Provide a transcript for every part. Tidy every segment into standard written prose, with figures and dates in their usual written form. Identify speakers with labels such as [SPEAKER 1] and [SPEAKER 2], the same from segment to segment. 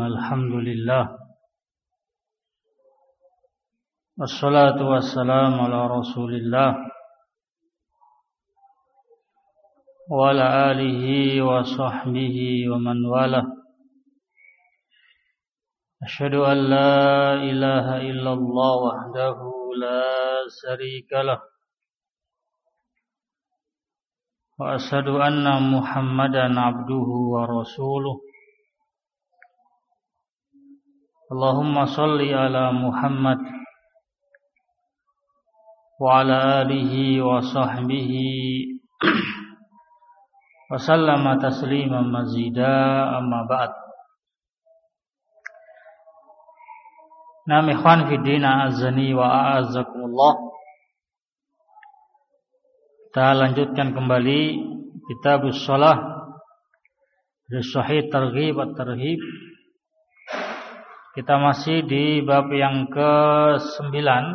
[SPEAKER 1] الحمد لله والصلاة والسلام على رسول الله وعلى آله وصحبه ومن والاه أشهد أن لا إله إلا الله وحده لا شريك له وأشهد أن محمدا عبده ورسوله اللهم صل على محمد وعلى آله وصحبه وسلم تسليما مزيدا أما بعد. Naam ikhwan fi din azani wa a'azzakumullah. Kita lanjutkan kembali Kitabus Shalah dari Sahih Targhib at-Tarhib. Kita masih di bab yang ke-9,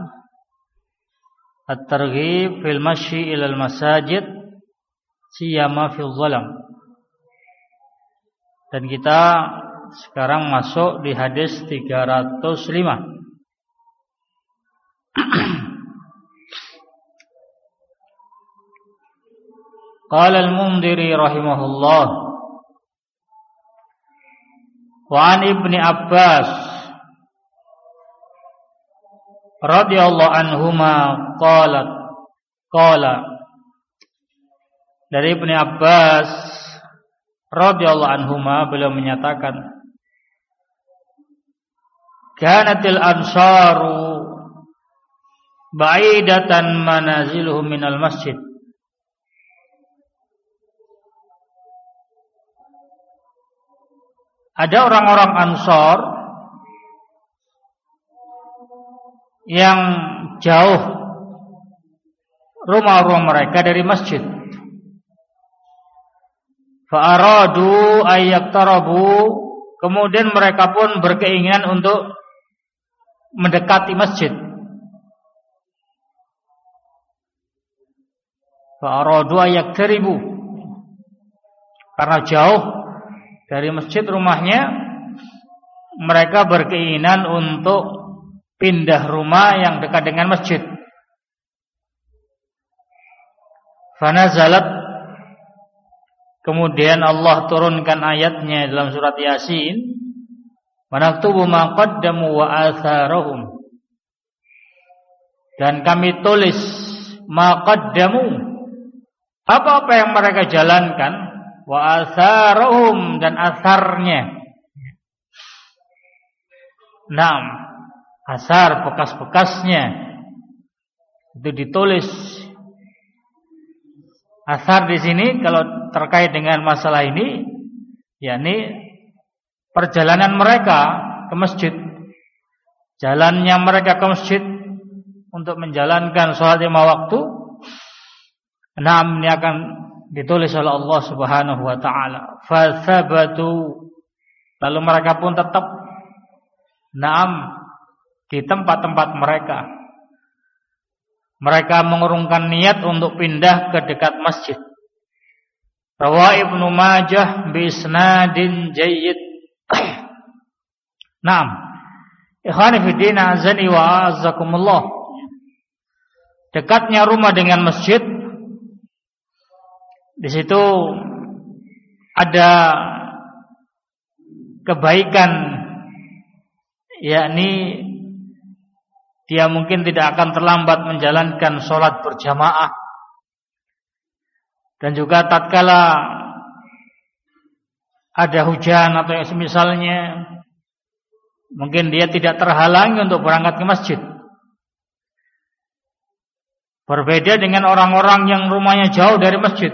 [SPEAKER 1] At-Targhib fil masyi ilal masajid siyama fil zalam. Dan kita sekarang masuk di hadis 305. Qala al-Mundhiri rahimahullah wa an Ibni Abbas radhiyallahu anhuma qala dari Ibni Abbas radhiyallahu anhuma beliau menyatakan kanatil ansaru ba'idatan manaziluhum minal masjid. Ada orang-orang Ansor yang jauh rumah-rumah mereka dari masjid. Fa'aradu ayyaqtarabu, kemudian mereka pun berkeinginan untuk mendekati masjid. Fa'aradu ayyaqtaribu, karena jauh dari masjid rumahnya, mereka berkeinginan untuk pindah rumah yang dekat dengan masjid. Fanazalat, kemudian Allah turunkan ayatnya dalam surat Yasin, Wanaktubu ma qaddamu wa atharahum, dan kami tulis ma qaddamu, apa-apa yang mereka jalankan, wa atharahum, dan atharnya. Naam, asar, bekas-bekasnya itu ditulis. Asar di sini kalau terkait dengan masalah ini, yakni perjalanan mereka ke masjid, jalannya mereka ke masjid untuk menjalankan sholat 5 waktu. Naam, ini akan ditulis oleh Allah Subhanahu wa taala. Fathabatu, lalu mereka pun tetap naam di tempat-tempat mereka. Mereka mengurungkan niat untuk pindah ke dekat masjid. Rawa Ibnu Majah bi isnadin jayyid. Naam, ikhwani fi din azani wa azzakumullah. Dekatnya rumah dengan masjid, di situ ada kebaikan, yakni dia mungkin tidak akan terlambat menjalankan sholat berjamaah. Dan juga tatkala ada hujan atau yang semisalnya, mungkin dia tidak terhalangi untuk berangkat ke masjid. Berbeda dengan orang-orang yang rumahnya jauh dari masjid.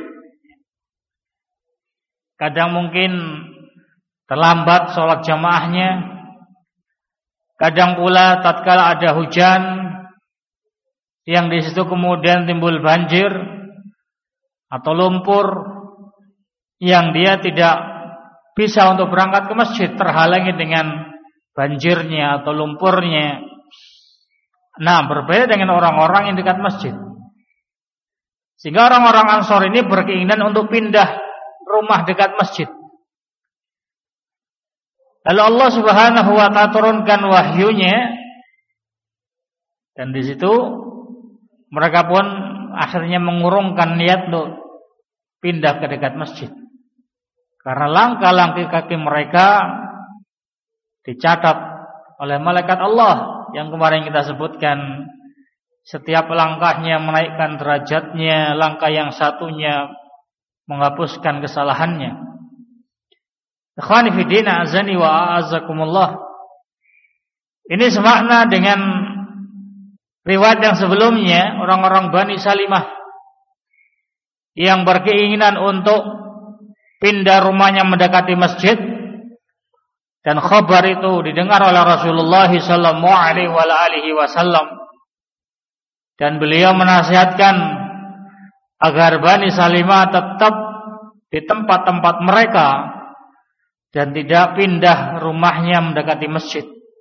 [SPEAKER 1] Kadang mungkin terlambat sholat jamaahnya. Kadang pula tatkala ada hujan yang di situ kemudian timbul banjir atau lumpur, yang dia tidak bisa untuk berangkat ke masjid, terhalangi dengan banjirnya atau lumpurnya. Nah, berbeda dengan orang-orang yang dekat masjid. Sehingga orang-orang Ansor ini berkeinginan untuk pindah rumah dekat masjid. Lalu Allah Subhanahu wa ta'ala turunkan wahyunya, dan di situ mereka pun akhirnya mengurungkan niat untuk pindah ke dekat masjid. Karena langkah-langkah kaki mereka dicatat oleh malaikat Allah yang kemarin kita sebutkan. Setiap langkahnya menaikkan derajatnya, langkah yang satunya menghapuskan kesalahannya. Ikhwani fi din, azani wa a'azzakumullah. Ini semakna dengan riwayat yang sebelumnya, orang-orang Bani Salimah yang berkeinginan untuk pindah rumahnya mendekati masjid, dan khabar itu didengar oleh Rasulullah sallallahu alaihi wasallam, dan beliau menasihatkan agar Bani Salimah tetap di tempat-tempat mereka dan tidak pindah rumahnya mendekati masjid.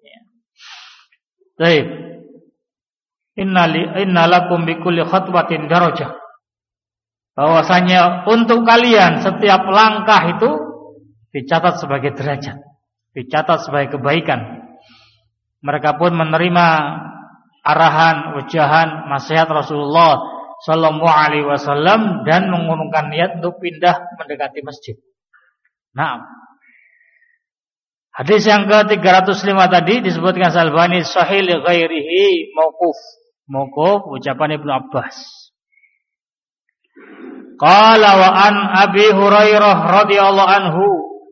[SPEAKER 1] Baik. Inna lakum bikulli khatwatin darajah. Bahwasanya untuk kalian setiap langkah itu dicatat sebagai derajat, dicatat sebagai kebaikan. Mereka pun menerima arahan, ujahan, nasihat Rasulullah sallallahu alaihi wasallam dan mengurungkan niat untuk pindah mendekati masjid. Nah, hadis yang ke-305 tadi disebutkan Al-Albani sahih li ghairihi mauquf. Mauquf ucapan Ibnu Abbas. Qala wa an Abi Hurairah radhiyallahu anhu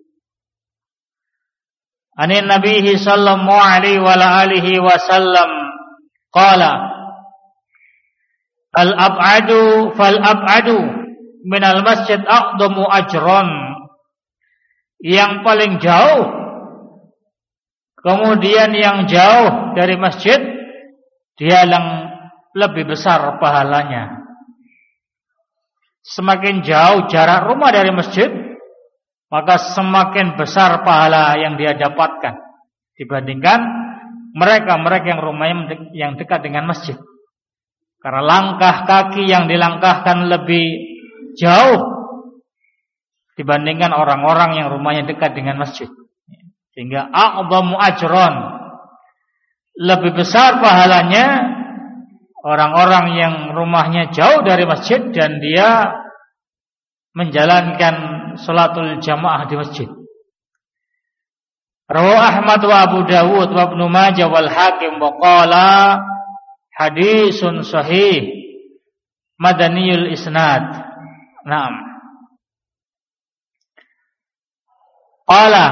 [SPEAKER 1] anin Nabi sallallahu alaihi wa alihi wasallam qala al-ab'adu fal-ab'adu minal masjid aqdamu ajran. Yang paling jauh, kemudian yang jauh dari masjid, dia yang lebih besar pahalanya. Semakin jauh jarak rumah dari masjid, maka semakin besar pahala yang dia dapatkan dibandingkan mereka-mereka yang rumahnya yang dekat dengan masjid. Karena langkah kaki yang dilangkahkan lebih jauh dibandingkan orang-orang yang rumahnya dekat dengan masjid. Sehingga a'dhamu ajran, lebih besar pahalanya orang-orang yang rumahnya jauh dari masjid dan dia menjalankan salatul jamaah di masjid. Rawahu Ahmad wa Abu Dawud wa Ibnu Majah wal Hakim wa qala hadisun sahih madaniyul isnad. Naam. Qala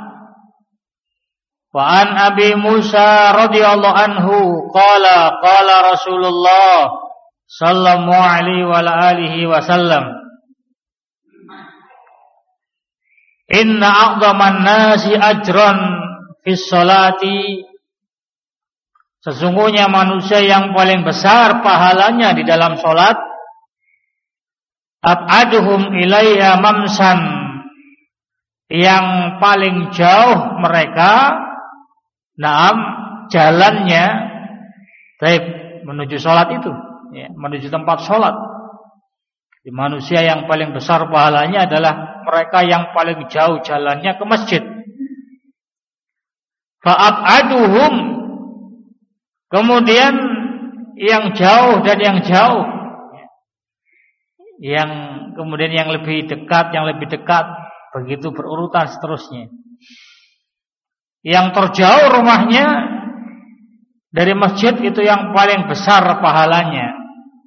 [SPEAKER 1] wa an Abi Musa radhiyallahu anhu qala qala Rasulullah sallallahu alaihi wa alihi wasallam inna a'dhaman nasi ajran fis salati. Sesungguhnya manusia yang paling besar pahalanya di dalam salat ab'aduhum ilaiha mamsan, yang paling jauh mereka jalannya menuju salat itu, ya, menuju tempat salat. Di manusia yang paling besar pahalanya adalah mereka yang paling jauh jalannya ke masjid. Fa'ab'aduhum, kemudian yang jauh dan yang jauh, yang kemudian yang lebih dekat, begitu berurutan seterusnya. Yang terjauh rumahnya dari masjid itu yang paling besar pahalanya.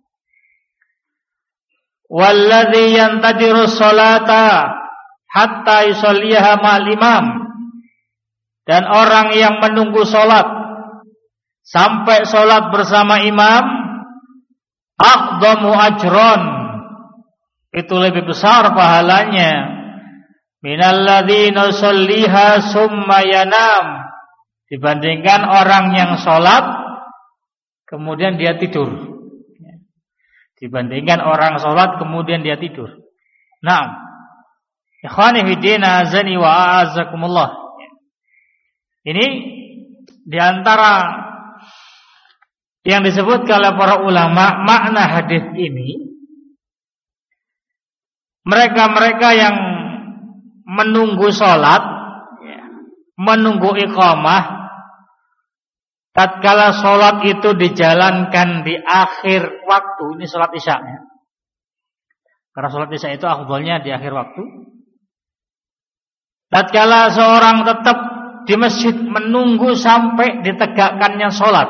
[SPEAKER 1] Walladzi yantadiru sholata hatta yusalliha ma'al imam, dan orang yang menunggu salat sampai salat bersama imam, aqdamu ajron, itu lebih besar pahalanya minalladzina yusalliha summa yanam, dibandingkan orang yang salat kemudian dia tidur. Dibandingkan orang salat kemudian dia tidur. Naam. Ikhwani fi din, azani wa a'azzakumullah. Ini di antara yang disebutkan oleh para ulama makna hadis ini, mereka-mereka yang menunggu salat, menunggu iqamah tatkala sholat itu dijalankan di akhir waktu. Ini sholat isya ya. Karena sholat isya itu afdhalnya di akhir waktu. Tatkala seorang tetap di masjid menunggu sampai ditegakkannya sholat.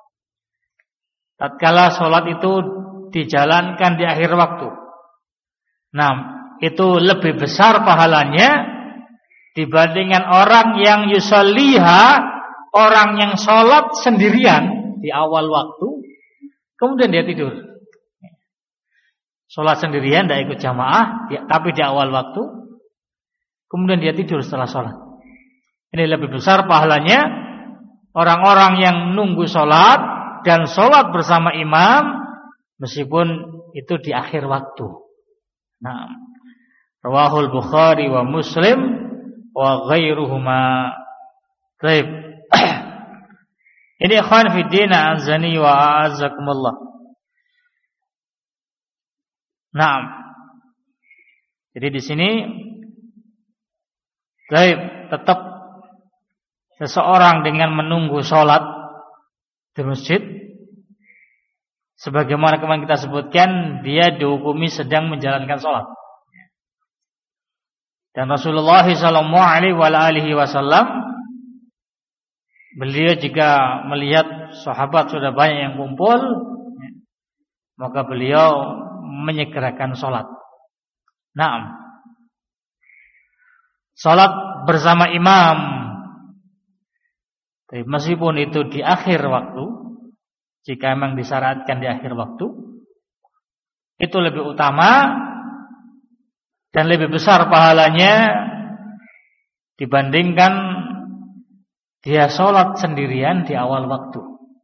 [SPEAKER 1] Tatkala sholat itu dijalankan di akhir waktu. Nah, itu lebih besar pahalanya dibandingkan orang yang yusalliha, orang yang sholat sendirian di awal waktu, kemudian dia tidur. Sholat sendirian, tidak ikut jamaah, tapi di awal waktu, kemudian dia tidur setelah sholat. Ini lebih besar pahalanya orang-orang yang nunggu sholat dan sholat bersama imam, meskipun itu di akhir waktu. Nah, rawahul Bukhari wa Muslim wa ghairuhuma. Baik. Ini ikhwan fi din azani wa a'azzakumullah. Naam. Jadi di sini baik, tetap seseorang dengan menunggu sholat di masjid, sebagaimana kemarin kita sebutkan, dia dihukumi sedang menjalankan sholat. Dan Rasulullah SAW, beliau jika melihat sahabat sudah banyak yang kumpul, maka beliau menyegerakan sholat. Naam. Sholat bersama imam, meskipun itu di akhir waktu, jika memang disyaratkan di akhir waktu, itu lebih utama dan lebih besar pahalanya dibandingkan dia sholat sendirian di awal waktu.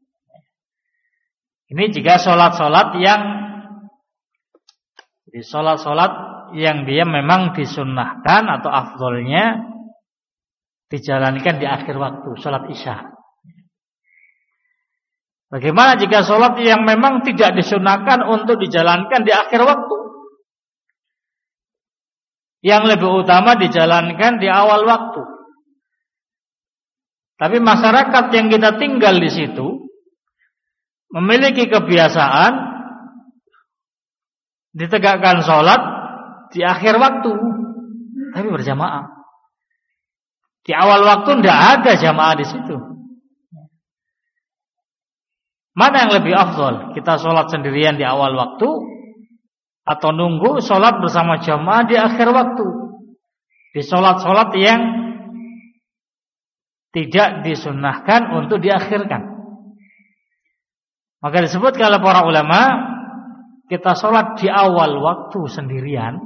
[SPEAKER 1] Ini jika sholat-sholat yang dia memang disunnahkan atau afdolnya dijalankan di akhir waktu, sholat isya. Bagaimana jika sholat yang memang tidak disunnahkan untuk dijalankan di akhir waktu? Yang lebih utama dijalankan di awal waktu. Tapi masyarakat yang kita tinggal di situ memiliki kebiasaan ditegakkan sholat di akhir waktu, tapi berjamaah. Di awal waktu tidak ada jamaah di situ. Mana yang lebih afdal? Kita sholat sendirian di awal waktu, atau nunggu sholat bersama jamaah di akhir waktu, di sholat-sholat yang tidak disunnahkan untuk diakhirkan. Maka disebut oleh para ulama, kita sholat di awal waktu sendirian,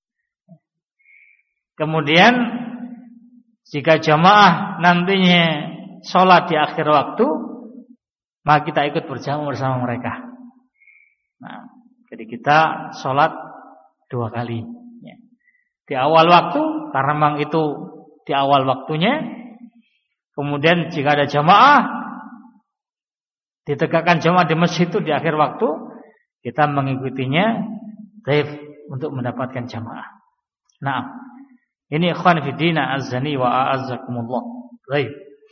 [SPEAKER 1] kemudian jika jamaah nantinya sholat di akhir waktu, maka kita ikut berjamaah bersama mereka. Nah, jadi kita sholat 2 kali. Di awal waktu, karena memang itu di awal waktunya. Kemudian jika ada jamaah, ditegakkan jamaah di masjid itu di akhir waktu, kita mengikutinya untuk mendapatkan jamaah. Nah, ini ikhwan fiddina azani wa a'azzakumullah. Baik.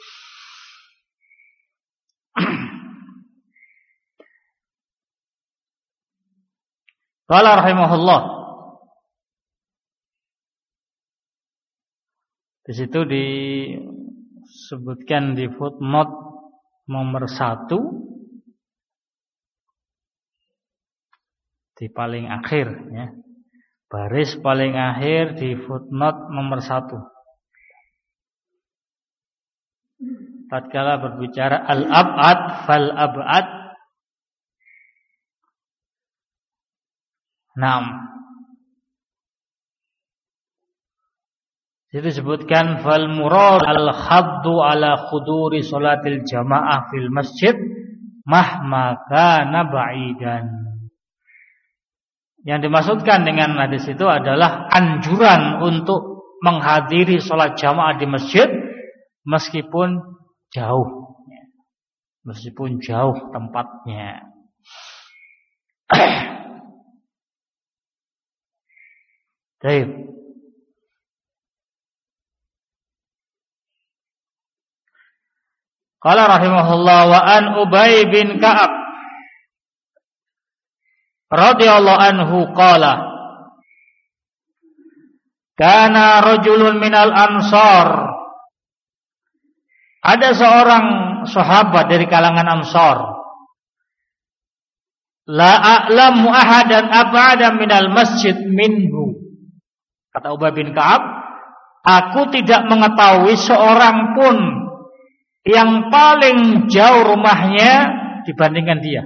[SPEAKER 1] Qala rahimahullah. Di situ disebutkan di footnote nomor 1 di paling akhir ya. Baris paling akhir di footnote nomor 1. Tatkala berbicara al-ab'ad fal ab'ad. Naam. Itu disebutkan fal murad al-khaddu ala khuduri salatil jamaah fil masjid mahma kana ba'idan. Yang dimaksudkan dengan hadis itu adalah anjuran untuk menghadiri salat jamaah di masjid meskipun jauh. Meskipun jauh tempatnya. Baik. Qala rahimahullah wa an Ubay bin Ka'ab radhiyallahu anhu qala kana rajulun minal ansar. Ada seorang sahabat dari kalangan Ansar. La a'lamu ahadan ab'ada minal masjid minhu. Kata Ubay bin Ka'ab, aku tidak mengetahui seorang pun yang paling jauh rumahnya dibandingkan dia.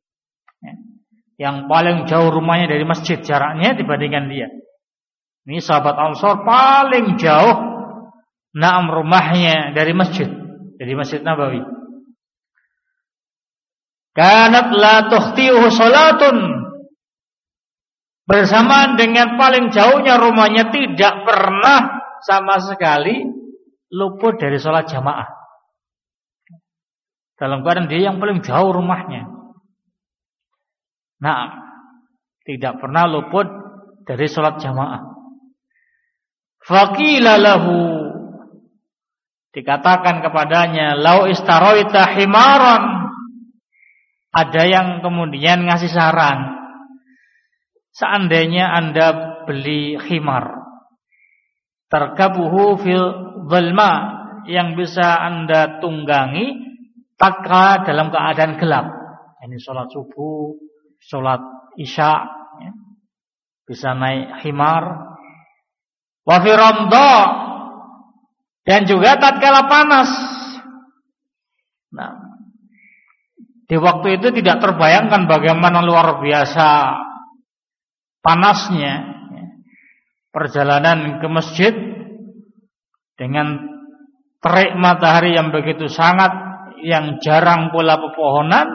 [SPEAKER 1] Yang paling jauh rumahnya dari masjid jaraknya dibandingkan dia. Ini sahabat Ansar paling jauh rumahnya dari masjid. Dari Masjid Nabawi. Kanat la tukhti'uhu salatun. Bersamaan dengan paling jauhnya rumahnya tidak pernah sama sekali luput dari sholat jamaah. Dalam keadaan dia yang paling jauh rumahnya. Tidak pernah luput dari sholat jamaah. Faqila lahu, dikatakan kepadanya, lau istaroita himaran. Ada yang kemudian ngasih saran, seandainya Anda beli khimar, tarkabuhu fil dhulma, yang bisa Anda tunggangi tatkala dalam keadaan gelap. Ini sholat subuh, sholat isya, ya. Bisa naik khimar. Wa fi ramdha, dan juga tatkala panas. Di waktu itu tidak terbayangkan bagaimana luar biasa panasnya perjalanan ke masjid dengan terik matahari yang begitu sangat, yang jarang pula pepohonan,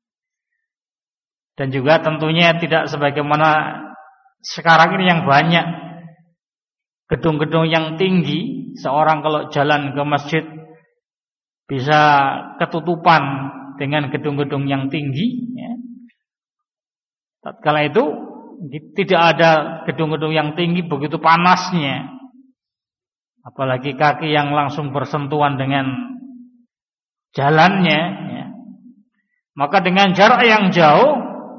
[SPEAKER 1] dan juga tentunya tidak sebagaimana sekarang ini yang banyak gedung-gedung yang tinggi. Seorang kalau jalan ke masjid bisa ketutupan dengan gedung-gedung yang tinggi, ya. Tatkala itu tidak ada gedung-gedung yang tinggi, begitu panasnya, apalagi kaki yang langsung bersentuhan dengan jalannya, ya. Maka dengan jarak yang jauh,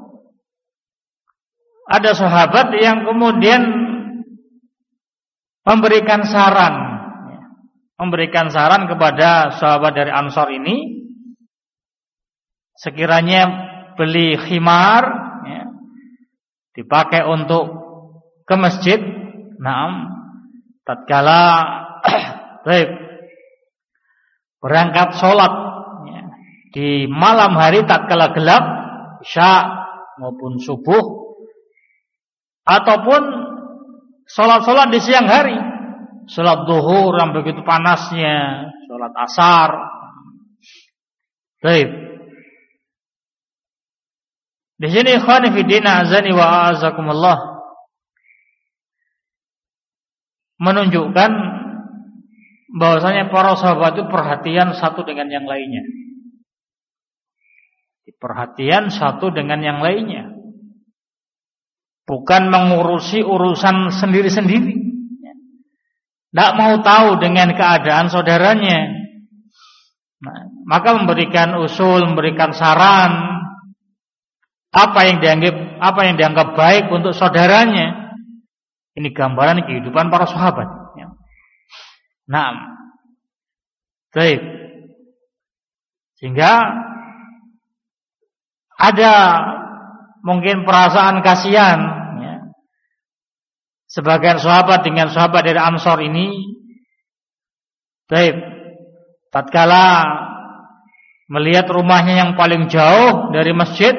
[SPEAKER 1] ada sahabat yang kemudian memberikan saran kepada sahabat dari Ansar ini, sekiranya beli khimar, ya, dipakai untuk ke masjid, tatkala berangkat sholat, ya, di malam hari tatkala gelap, isya maupun subuh, ataupun sholat-sholat di siang hari, sholat zuhur yang begitu panasnya, sholat asar. Di sini ikhwani fi din azani wa azakumullah menunjukkan bahwasanya para sahabat itu perhatian satu dengan yang lainnya. Perhatian satu dengan yang lainnya. Bukan mengurusi urusan sendiri-sendiri. Tidak mau tahu dengan keadaan saudaranya. Maka memberikan usul, memberikan saran, apa yang dianggap baik untuk saudaranya. Ini gambaran kehidupan para sahabat. Sehingga ada mungkin perasaan kasihan, ya. Sebagian sahabat dengan sahabat dari Ansar ini, tatkala melihat rumahnya yang paling jauh dari masjid,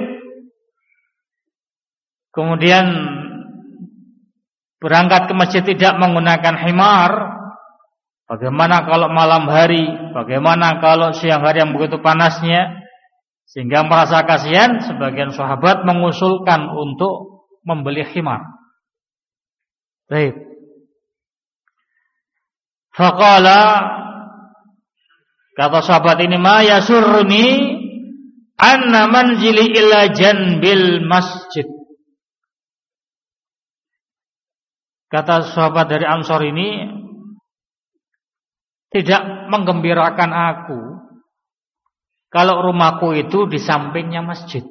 [SPEAKER 1] kemudian berangkat ke masjid tidak menggunakan himar, bagaimana kalau malam hari, bagaimana kalau siang hari yang begitu panasnya, sehingga merasa kasihan, sebagian sahabat mengusulkan untuk membeli himar. Faqala, kata sahabat ini, ma yasurruni anna manzili ila janbil masjid. Kata sahabat dari Ansar ini, tidak menggembirakan aku kalau rumahku itu di sampingnya masjid.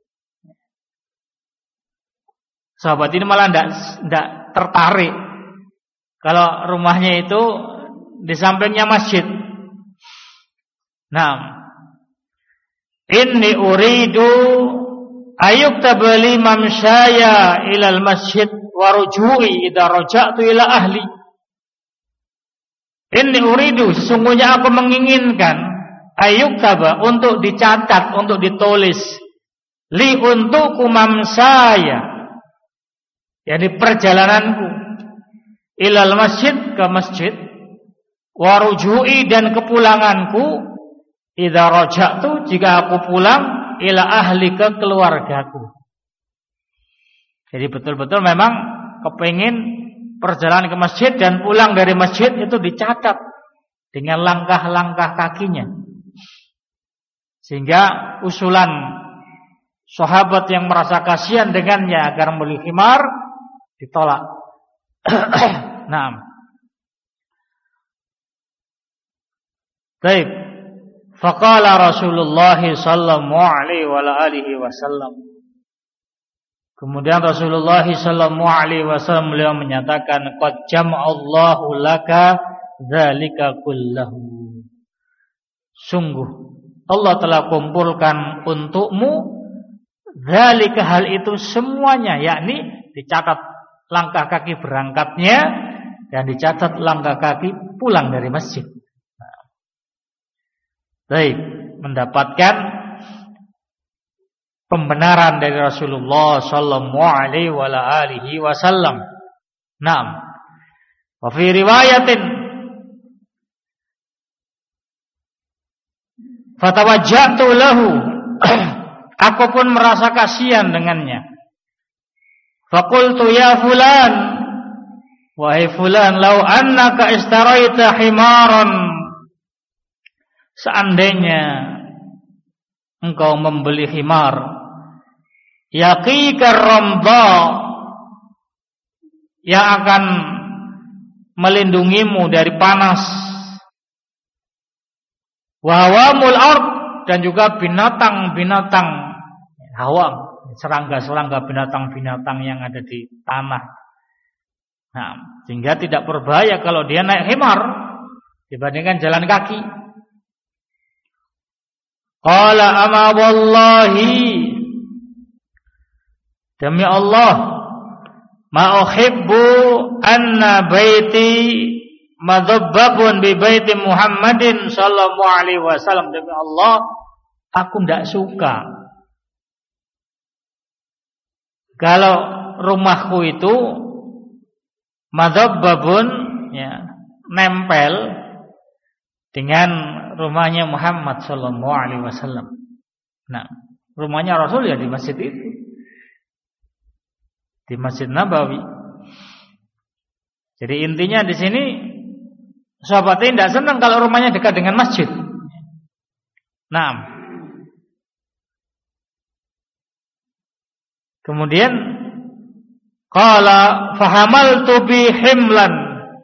[SPEAKER 1] Sahabat ini malah tidak tertarik kalau rumahnya itu di sampingnya masjid. Nah, inni uridu ayuktaba li mamsyaya ilal masjid wa ruju'i idza raja'tu ila ahli. Inni uridu, sesungguhnya aku menginginkan ayuktaba, untuk dicatat, untuk ditulis, li untukku mamsyaya, yakni perjalananku, ilal masjid, ke masjid, wa ruju'i, dan kepulanganku, idza raja'tu, jika aku pulang, ila ahli, ke keluargaku. Jadi betul-betul memang kepingin perjalanan ke masjid dan pulang dari masjid itu dicatat dengan langkah-langkah kakinya. Sehingga usulan sahabat yang merasa kasihan dengannya agar membeli khimar ditolak. Naam. Baik. Faqala Rasulullah sallallahu alaihi wa alihi wasallam. Kemudian Rasulullah sallallahu alaihi wasallam beliau menyatakan, qad jama'allahu laka dzalika kullahu. Sungguh Allah telah kumpulkan untukmu dzalika, hal itu semuanya, yakni dicatat langkah kaki berangkatnya dan dicatat langkah kaki pulang dari masjid. Baik, mendapatkan pembenaran dari Rasulullah sallallahu alaihi wa alihi wasallam. Naam. Wa fi riwayatin fatawajjatu lahu, aku pun merasa kasihan dengannya. Faqultu ya fulan, wahai fulan, law annaka istaraita himaran, seandainya engkau membeli khimar, yaqikar ramdha, yang akan melindungimu dari panas, wa hawamul ard, dan juga binatang-binatang hawam, serangga-serangga, binatang-binatang yang ada di tanah. Nah, sehingga tidak berbahaya kalau dia naik khimar dibandingkan jalan kaki. Qala ama wallahi, demi Allah, ma uhibbu anna baiti madhabbabun bi baiti Muhammadin sallallahu alaihi wasallam. Demi Allah, aku tidak suka kalau rumahku itu madhabbabun, ya, nempel dengan rumahnya Muhammad sallallahu alaihi wasallam. Nah, rumahnya Rasul ya di masjid itu, di Masjid Nabawi. Jadi intinya di sini sahabat ini tidak senang kalau rumahnya dekat dengan masjid. Nah, kemudian qala fahamaltu bi himlan,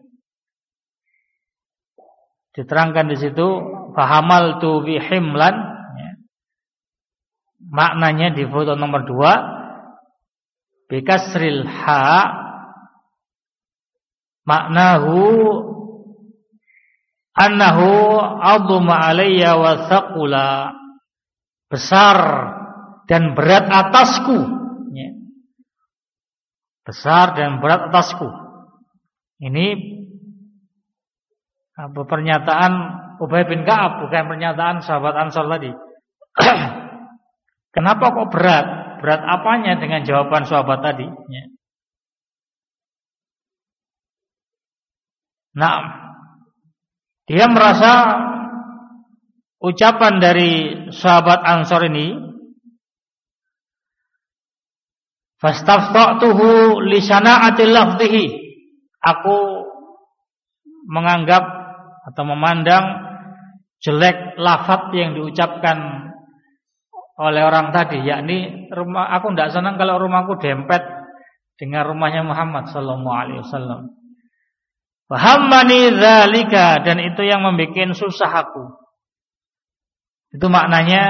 [SPEAKER 1] diterangkan di situ fahamaltu bi himlan, ya. Maknanya di foto nomor 2 bi kasril ha, maknahu annahu aduma alayya wa thaqula, besar dan berat atasku, ya. Besar dan berat atasku. Ini apa pernyataan Ubay bin Ka'ab, bukan pernyataan sahabat Ansor tadi. Kenapa kok berat? Berat apanya dengan jawaban sahabat tadi? Ya. Nah, dia merasa ucapan dari sahabat Ansor ini, fastafta'tuhu li sana'ati lafdhihi, aku menganggap atau memandang jelek lafaz yang diucapkan oleh orang tadi, yakni rumah aku tidak senang kalau rumahku dempet dengan rumahnya Muhammad sallallahu alaihi wasallam. Fahammani dzalika, dan itu yang membuat susah aku. Itu maknanya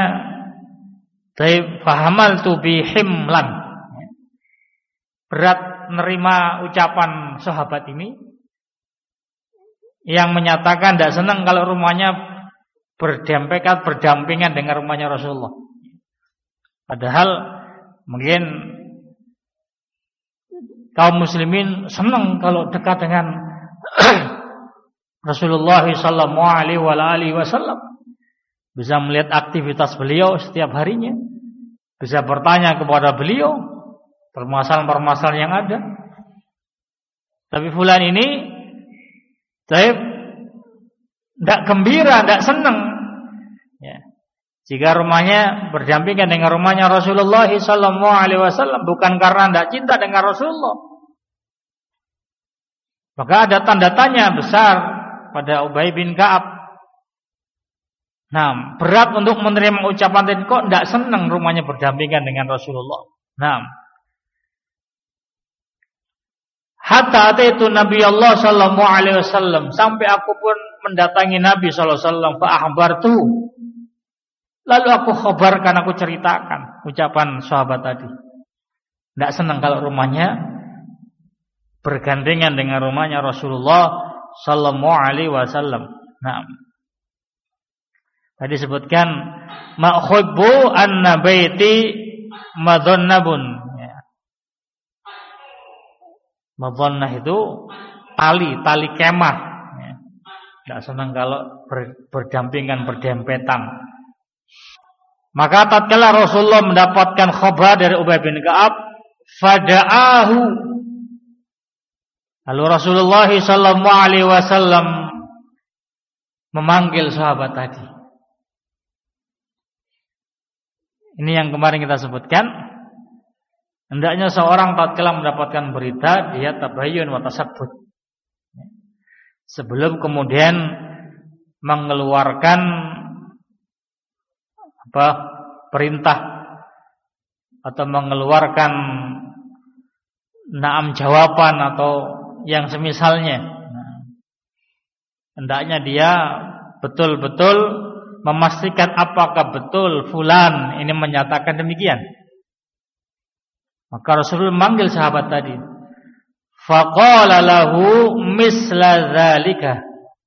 [SPEAKER 1] fahamaltu bihimlan. Berat menerima ucapan sahabat ini yang menyatakan tidak senang kalau rumahnya berdampingan dengan rumahnya Rasulullah. Padahal mungkin kaum muslimin senang kalau dekat dengan Rasulullah sallallahu alaihi wasallam, bisa melihat aktivitas beliau setiap harinya, bisa bertanya kepada beliau permasalahan-permasalahan yang ada. Tapi fulan ini tidak gembira, tidak senang ya, jika rumahnya berdampingan dengan rumahnya Rasulullah sallallahu alaihi wasallam, bukan karena tidak cinta dengan Rasulullah. Maka ada tanda tanya besar pada Ubay bin Ka'ab. Nah, berat untuk menerima ucapan tadi, kok tidak senang rumahnya berdampingan dengan Rasulullah. Nah, hatta ataitu Nabi Allah sallallahu alaihi wasallam, sampai aku pun mendatangi Nabi sallallahu alaihi wasallam, fa akhbartu. Lalu aku khabarkan, aku ceritakan ucapan sahabat tadi. Tidak senang kalau rumahnya bergandengan dengan rumahnya Rasulullah sallallahu alaihi wasallam. Nah, tadi sebutkan ma'khubbu anna baiti madhannabun. Ya. Madhannah itu tali kemah. Ya. Tidak senang kalau berdampingan, berdempetan. Maka tatkala Rasulullah mendapatkan khabar dari Ubay bin Ka'ab, fada'ahu. Lalu Rasulullah sallallahu alaihi wasallam memanggil sahabat tadi. Ini yang kemarin kita sebutkan. Hendaknya seorang tatkala mendapatkan berita, dia tabayyun wa tasabbut. Sebelum kemudian mengeluarkan perintah atau mengeluarkan na'am jawaban atau yang semisalnya. Hendaknya dia betul-betul memastikan apakah betul fulan ini menyatakan demikian. Maka Rasulullah memanggil sahabat tadi. Faqala lahu misla dzalika.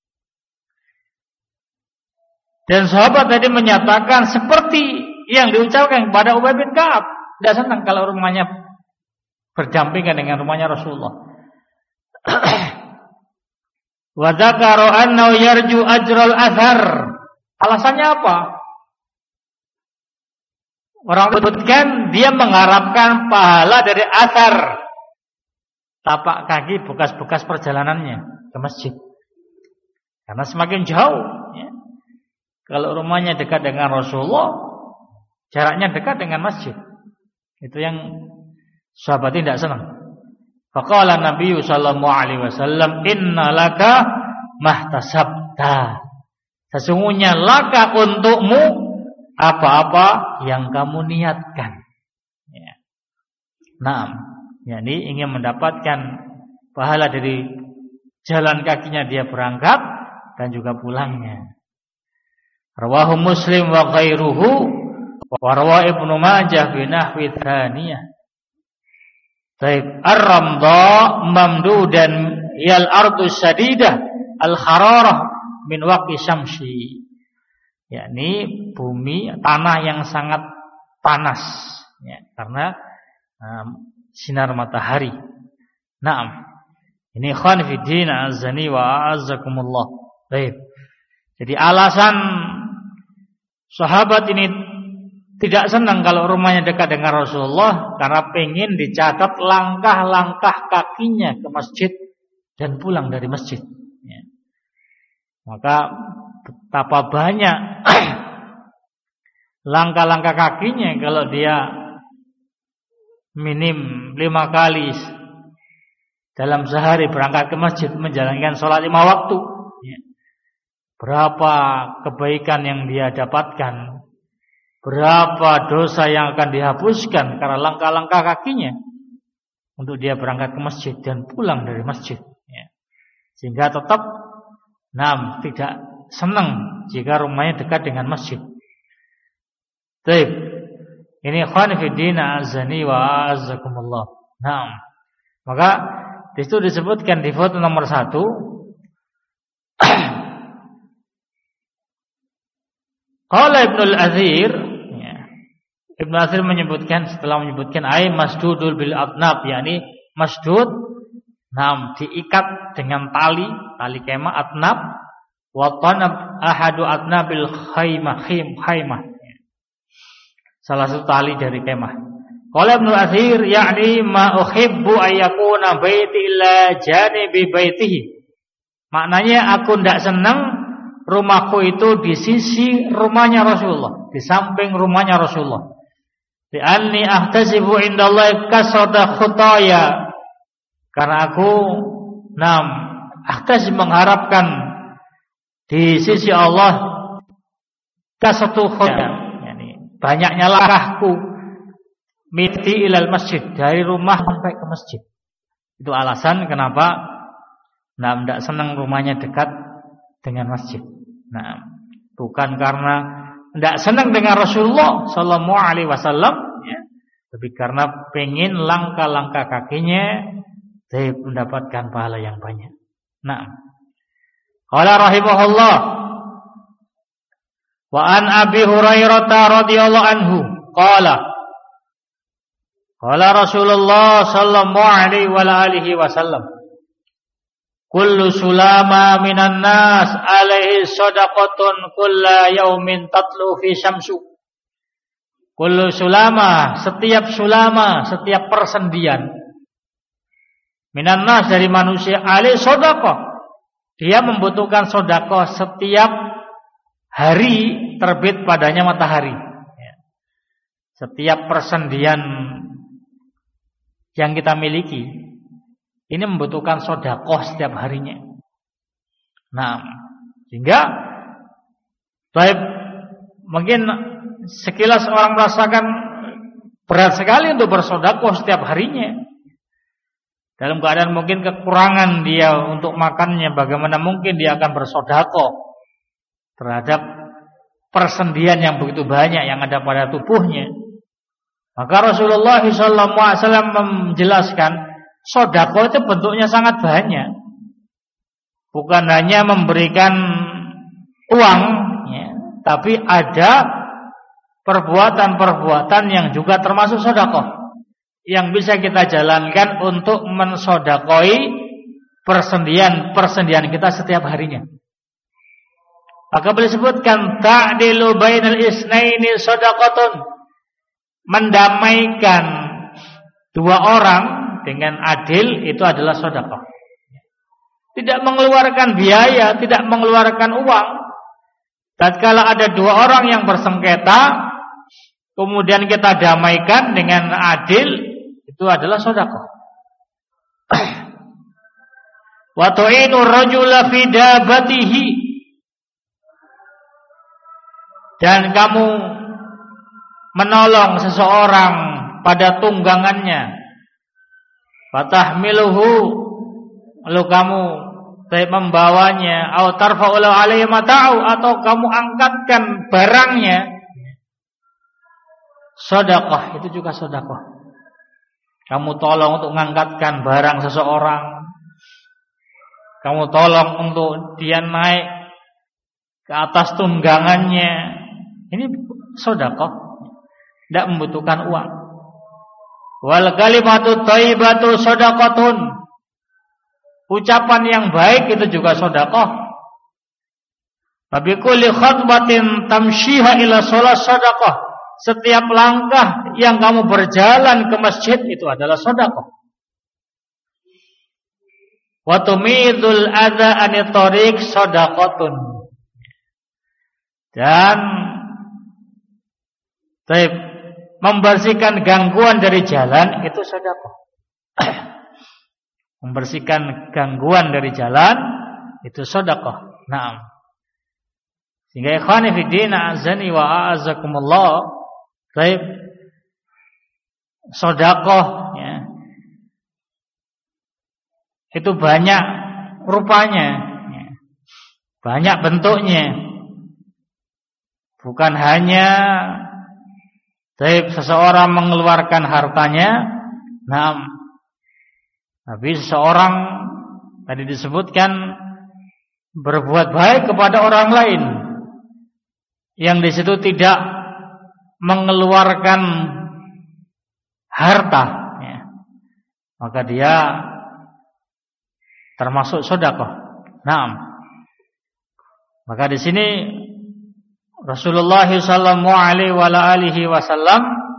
[SPEAKER 1] Dan sahabat tadi menyatakan seperti yang diucapkan kepada Ubay bin Ka'ab. Tidak senang kalau rumahnya berdampingan dengan rumahnya Rasulullah. Wa dzakara annahu yarju ajral athar. Alasannya apa? Orang sebutkan dia mengharapkan pahala dari athar, tapak kaki bekas-bekas perjalanannya ke masjid. Karena semakin jauh ya. Kalau rumahnya dekat dengan Rasulullah, jaraknya dekat dengan masjid. Itu yang sahabat tidak senang. Faqala Nabi sallallahu alaihi wasallam, "Inna laka mahtasabta." Sesungguhnya laka untukmu apa-apa yang kamu niatkan. Ya. Naam, yakni ingin mendapatkan pahala dari jalan kakinya dia berangkat dan juga pulangnya. Rawahu Muslim wa ghairuhu wa rawa Ibnu Majah bi nahwi tsaniyah. Baik, ar-ramdha mamdudan yal ardu shadidah al-hararah min waqi syamsi. Yakni bumi, tanah yang sangat panas ya, karena sinar matahari. Naam. Ini ikhwan fi din azani wa a'azzakumullah. Baik. Jadi alasan sahabat ini tidak senang kalau rumahnya dekat dengan Rasulullah karena pengen dicatat langkah-langkah kakinya ke masjid dan pulang dari masjid. Ya. Maka betapa banyak langkah-langkah kakinya kalau dia minim 5 kali dalam sehari berangkat ke masjid menjalankan sholat 5 waktu. Ya. Berapa kebaikan yang dia dapatkan, berapa dosa yang akan dihapuskan karena langkah-langkah kakinya untuk dia berangkat ke masjid dan pulang dari masjid ya. Sehingga tetap tidak senang jika rumahnya dekat dengan masjid. Baik. Ini ikhwan fi din azani wa azakumullah. Naam. Maka di situ disebutkan di foto nomor 1 Qala Ibnul Athir, ya. Ibnu Athir menyebutkan setelah menyebutkan ay masdudul bil adnab, yakni masdud diikat dengan tali kemah adnab wa tanab ahadu adnabil khaymah. Salah satu tali dari kemah. Qala Ibnu Athir yakni ma uhibbu ayyakuna baiti illa janibi baitihi. Maknanya aku tidak senang rumahku itu di sisi rumahnya Rasulullah, di samping rumahnya Rasulullah. Li'anni ahtasibu indallahi kasrata khutaya. Karena aku ahtasib mengharapkan di sisi Allah kasratu khutaya, yani banyaknya langkahku miti ilal masjid, dari rumah sampai ke masjid. Itu alasan kenapa tidak senang rumahnya dekat dengan masjid. Bukan karena tidak senang dengan Rasulullah sallallahu alaihi wasallam, ya, tapi karena pengen langkah-langkah kakinya mendapatkan pahala yang banyak. Qala rahimahullah wa an Abi Hurairah radhiyallahu anhu qala Rasulullah sallallahu alaihi wa alihi wasallam kullu sulama minan nas alaihi shadaqatun kulla yaumin tatlu fi syamsu. Kullu sulama, setiap persendian minan nas dari manusia alaihi shadaqah. Dia membutuhkan sedekah setiap hari terbit padanya matahari. Setiap persendian yang kita miliki ini membutuhkan sedekah setiap harinya. Sehingga mungkin sekilas orang merasakan berat sekali untuk bersedekah setiap harinya. Dalam keadaan mungkin kekurangan dia untuk makannya, bagaimana mungkin dia akan bersedekah terhadap persendian yang begitu banyak yang ada pada tubuhnya. Maka Rasulullah SAW menjelaskan sedekah itu bentuknya sangat banyak. Bukan hanya memberikan uang, ya, tapi ada perbuatan-perbuatan yang juga termasuk sedekah yang bisa kita jalankan untuk mensedekahi persendian kita setiap harinya. Maka boleh disebutkan ta'dilu bainal isnaini sedekatun, mendamaikan dua orang dengan adil itu adalah sedekah. Tidak mengeluarkan biaya, tidak mengeluarkan uang. Tatkala ada dua orang yang bersengketa, kemudian kita damaikan dengan adil, itu adalah sedekah. Wa tu'inu rajula fi dabatihi, dan kamu menolong seseorang pada tunggangannya. Fatahmiluhu, lalu kamu membawanya, atau tarfa'u alaihi mata'u, atau kamu angkatkan barangnya. Sedekah itu juga sedekah. Kamu tolong untuk mengangkatkan barang seseorang. Kamu tolong untuk dia naik ke atas tunggangannya. Ini sedekah, tidak membutuhkan uang. Wal kalimatu thayyibatu shadaqatun, ucapan yang baik itu juga sedekah. Bi kulli khatbatin tamshiha ila shalah sedekah. Setiap langkah yang kamu berjalan ke masjid itu adalah sedekah. Wa tumidul adza anit thariq shadaqatun. Dan membersihkan gangguan dari jalan itu sedekah. Membersihkan gangguan dari jalan itu sedekah. Naam. Sehingga ikhwani fi din azani wa a'azakumullah, sedekah, ya, itu banyak rupanya, ya, banyak bentuknya. Bukan hanya Tapi seseorang mengeluarkan hartanya, tapi seseorang tadi disebutkan berbuat baik kepada orang lain yang di situ tidak mengeluarkan harta, ya, maka dia termasuk sedekah. Maka di sini Rasulullah sallallahu alaihi wasallam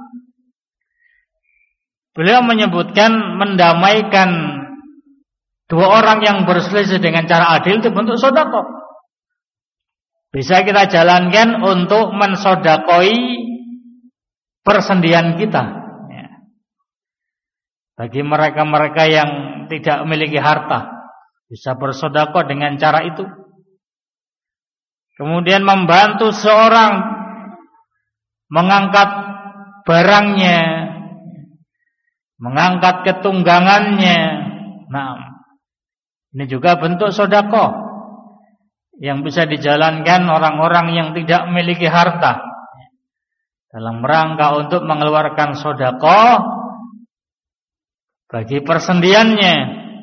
[SPEAKER 1] beliau menyebutkan mendamaikan dua orang yang berselisih dengan cara adil itu bentuk sedekah. Bisa kita jalankan untuk mensodakoi persendian kita, ya. Bagi mereka-mereka yang tidak memiliki harta, bisa bersedekah dengan cara itu. Kemudian membantu seorang mengangkat barangnya, mengangkat ketunggangannya. Ini juga bentuk sedekah yang bisa dijalankan orang-orang yang tidak memiliki harta dalam rangka untuk mengeluarkan sedekah bagi persendiannya.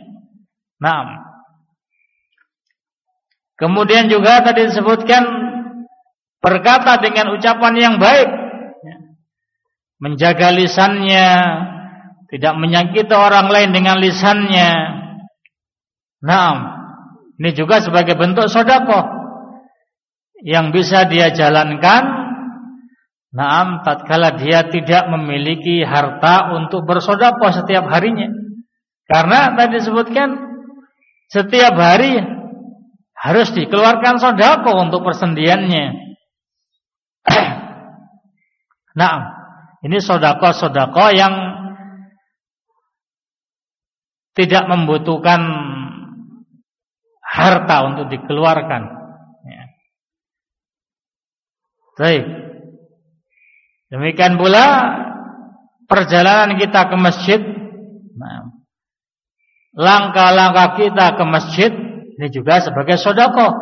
[SPEAKER 1] Kemudian juga tadi disebutkan berkata dengan ucapan yang baik, menjaga lisannya, tidak menyakiti orang lain dengan lisannya. Ini juga sebagai bentuk sedekah yang bisa dia jalankan, tatkala dia tidak memiliki harta untuk bersedekah setiap harinya. Karena tadi disebutkan setiap hari harus dikeluarkan sedekah untuk persendiannya. Ini sedekah yang tidak membutuhkan harta untuk dikeluarkan. Baik. Demikian pula perjalanan kita ke masjid, langkah-langkah kita ke masjid, ini juga sebagai sedekah.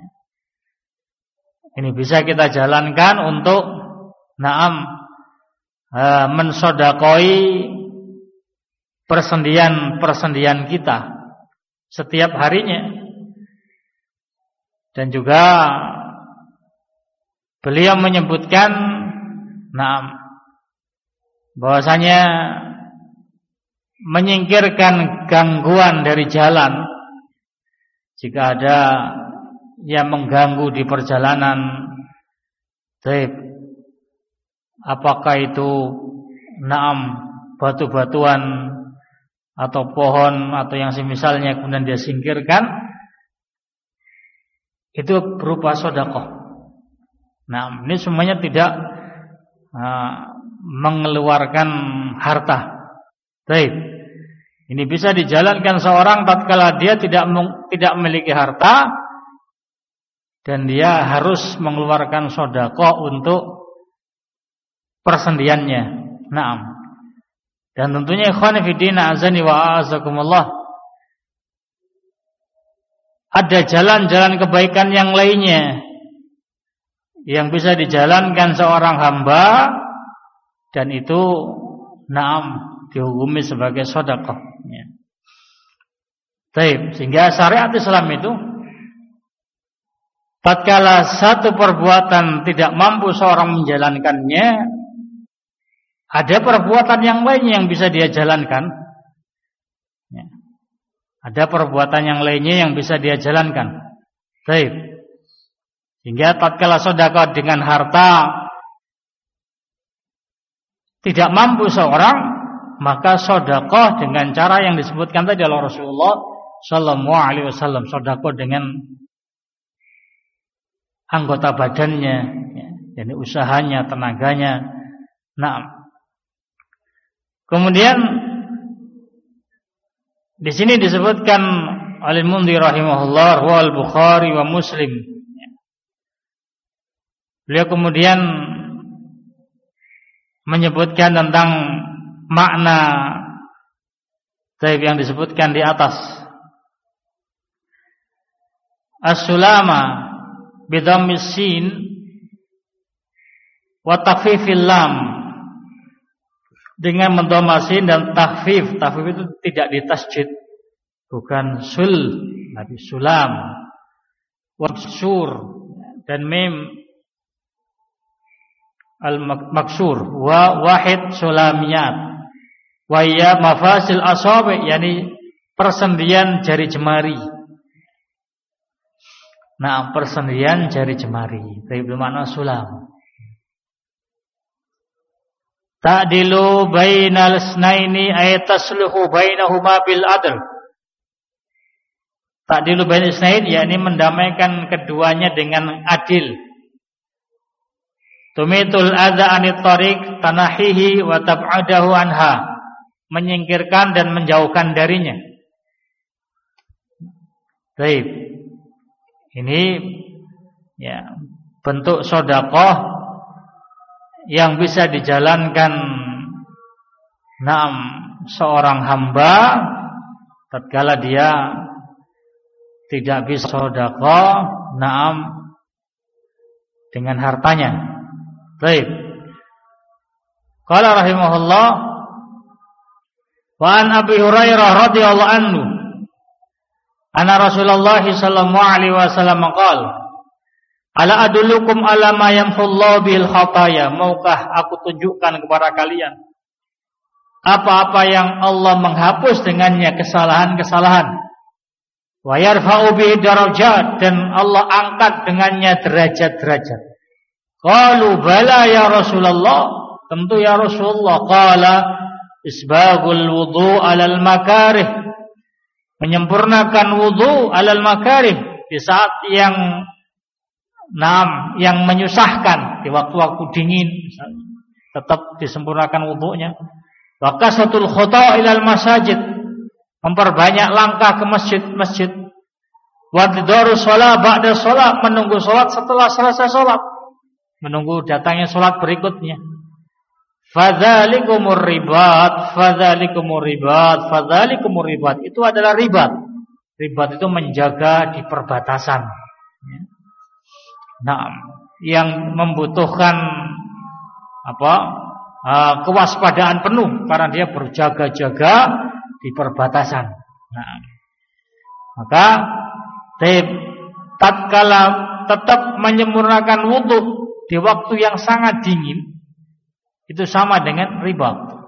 [SPEAKER 1] Ini bisa kita jalankan untuk mensedekahai persendian kita setiap harinya. Dan juga beliau menyebutkan bahwasanya menyingkirkan gangguan dari jalan. Jika ada yang mengganggu di perjalanan, apakah itu batu-batuan atau pohon atau yang semisalnya, kemudian dia singkirkan, itu berupa sedekah. Ini semuanya tidak mengeluarkan harta. Ini bisa dijalankan seorang tatkala dia tidak memiliki harta dan dia harus mengeluarkan sedekah untuk persendiannya. Dan tentunya ikhwan fillah azani wa azakumullah, ada jalan-jalan kebaikan yang lainnya yang bisa dijalankan seorang hamba dan itu dihukumi sebagai sedekah. Sehingga syariat Islam itu tatkala satu perbuatan tidak mampu seorang menjalankannya, ada perbuatan yang lainnya yang bisa dia jalankan. Ada perbuatan yang lainnya yang bisa dia jalankan. Sehingga tatkala sedekah dengan harta tidak mampu seorang, maka sedekah dengan cara yang disebutkan tadi oleh Rasulullah sallallahu alaihi wasallam, sedekah dengan anggota badannya, yakni usahanya, tenaganya. Kemudian di sini disebutkan oleh Mundhir rahimahullah wal Bukhari wa Muslim. Beliau kemudian menyebutkan tentang makna yang disebutkan di atas. As-sulama bidhammis sin wa takhfifil lam dengan mendhamasin dan takhfif. Takhfif itu tidak ditasjid, bukan sul, tapi sulam, waksur dan mim al-maksur wa wahid sulamiyat wa ya mafasil asabi, yakni persendian jari jemari. Nah, persendian jari jemari itu bermakna sulam. Ta'dilu bainal isnaini ay tasluhu bainahuma bil adl. Ta'dilu bainal isnain, yakni mendamaikan keduanya dengan adil. Tumitul adza anit tariq tanahihi wa tab'adahu anha, menyingkirkan dan menjauhkan darinya. Baik. Ini ya bentuk sedekah yang bisa dijalankan seorang hamba tatkala dia tidak bisa sedekah dengan hartanya. Baik. Qala rahimahullah wa an Abi Hurairah radhiyallahu anhu anna Rasulullah sallallahu alaihi wasallam qala ala adullukum ala ma yamhullahu bil khataya, maukah aku tunjukkan kepada kalian apa-apa yang Allah menghapus dengannya kesalahan-kesalahan, wa yarfa'u bihi darajat, dan Allah angkat dengannya derajat-derajat. Qalu bala ya Rasulullah, tentu ya Rasulullah. Qala isbagul wudu alal makarih, menyempurnakan wudu alal makarih, di saat yang menyusahkan, di waktu-waktu dingin tetap disempurnakan wudunya. Wa kasatul khata' ilal masajid, memperbanyak langkah ke masjid-masjid. Wa tidarus shalah ba'da shalah, menunggu salat setelah selesai salat, menunggu datangnya salat berikutnya. Fadzalikumur ribat, fadzalikumur ribat, fadzalikumur ribat, itu adalah ribat. Ribat itu menjaga di perbatasan. Yang membutuhkan kewaspadaan penuh karena dia berjaga-jaga di perbatasan. Maka tatkala tetap menyempurnakan wudu di waktu yang sangat dingin, itu sama dengan ribat.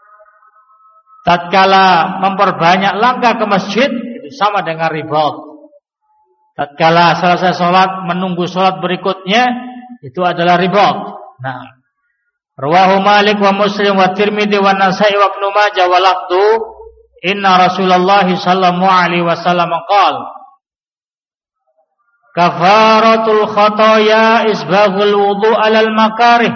[SPEAKER 1] Tatkala memperbanyak langkah ke masjid, itu sama dengan ribat. Tatkala selesai salat menunggu salat berikutnya, itu adalah ribat. Rawahu Malik wa Muslim wa Tirmidzi wa Nasa'i wa Ibnu Majah wa lafdhu inna Rasulullah sallallahu alaihi wasallam qala kafaratul khataya isbaghul wudu alal makarih.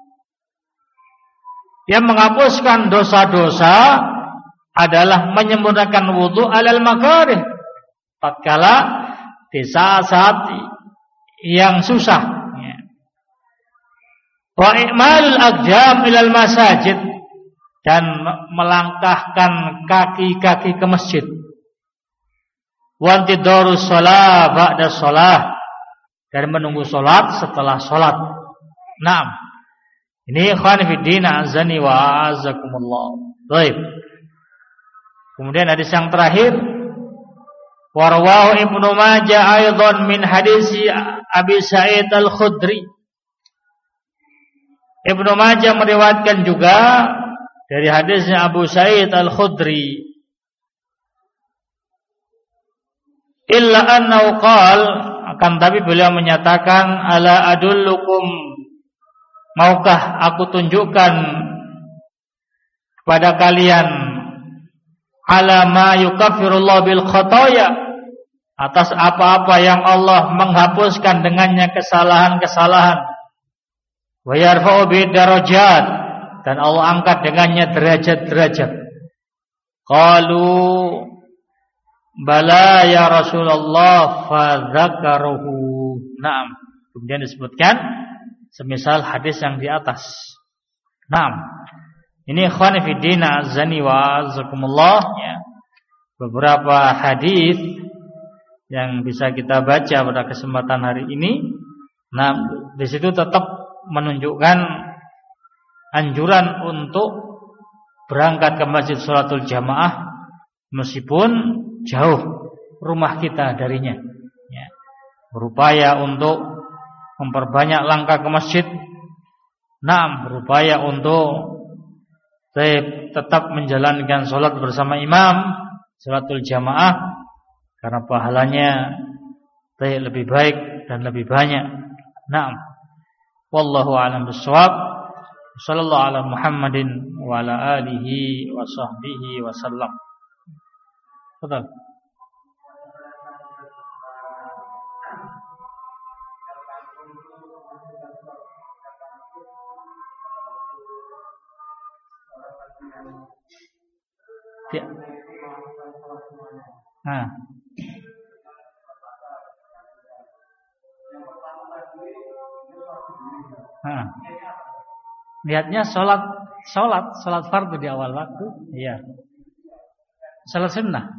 [SPEAKER 1] Yang menghapuskan dosa-dosa adalah menyempurnakan wudu alal makarih, tatkala di saat-saat yang susah. Wa i'malul aqdam ilal masajid, dan melangkahkan kaki-kaki ke masjid. Wa intidarus shalah ba'da shalah, dan menunggu salat setelah salat. Ini ikhwan fiddin azani wa azakumullah. Baik. Kemudian hadis yang terakhir, wa rawahu Ibnu Majah aidan min hadisi Abi Sa'id Al-Khudri. Ibnu Majah meriwayatkan juga dari hadisnya Abu Sa'id Al-Khudri. Illa annahu qala, akan tapi beliau menyatakan, ala adullukum, maukah aku tunjukkan kepada kalian ala ma yukaffirullah bil khataya, atas apa-apa yang Allah menghapuskan dengannya kesalahan-kesalahan. Wa yarfa'u bi darajat, dan Allah angkat dengannya derajat-derajat. Qalu bala ya Rasulullah fa dzakaruhu. Kemudian disebutkan semisal hadis yang di atas. Ini ikhwan fiddin azani wa azakumullah, beberapa hadis yang bisa kita baca pada kesempatan hari ini. Di situ tetap menunjukkan anjuran untuk berangkat ke masjid sholatul jamaah meskipun jauh rumah kita darinya, ya. Berupaya untuk memperbanyak langkah ke masjid. Berupaya untuk tetap menjalankan sholat bersama imam, sholatul jamaah, karena pahalanya lebih baik dan lebih banyak. Wallahu a'lam bishawab. Sallallahu ala Muhammadin wa ala alihi wa sahbihi wa sallam. Betul. Ya. Lihatnya sholat fardu di awal waktu, iya. Sholat sunnah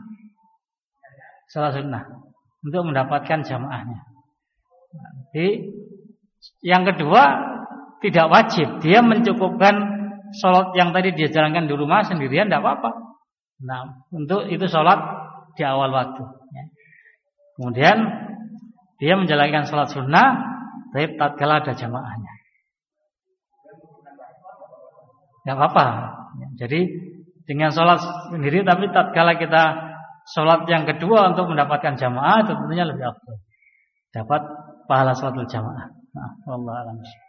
[SPEAKER 1] untuk mendapatkan jamaahnya. Jadi yang kedua tidak wajib, dia mencukupkan sholat yang tadi dia jalankan di rumah sendirian, tidak apa-apa. Untuk itu sholat di awal waktu. Kemudian dia menjalankan sholat sunnah, tapi tatkala ada jamaahnya. Tidak apa-apa. Jadi dengan sholat sendiri, tapi tatkala kita sholat yang kedua untuk mendapatkan jamaah, tentunya lebih afdal. Dapat pahala sholatul jamaah. Wallahu a'lam.